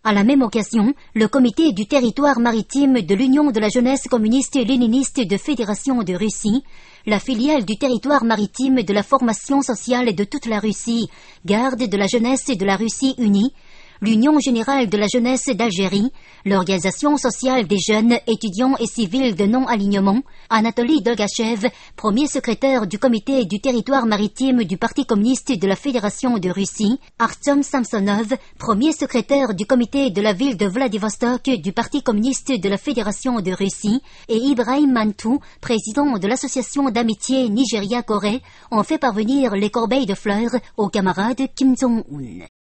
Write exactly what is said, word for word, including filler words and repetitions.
À la même occasion, le comité du territoire maritime de l'Union de la jeunesse communiste léniniste de Fédération de Russie, la filiale du territoire maritime de la formation sociale de toute la Russie, garde de la jeunesse de la Russie unie, l'Union générale de la jeunesse d'Algérie, l'Organisation sociale des jeunes, étudiants et civils de non-alignement, Anatoly Dolgachev, premier secrétaire du comité du territoire maritime du Parti communiste de la Fédération de Russie, Artyom Samsonov, premier secrétaire du comité de la ville de Vladivostok du Parti communiste de la Fédération de Russie, et Ibrahim Mantou, président de l'association d'amitié Nigeria-Corée, ont fait parvenir les corbeilles de fleurs aux camarades Kim Jong-un.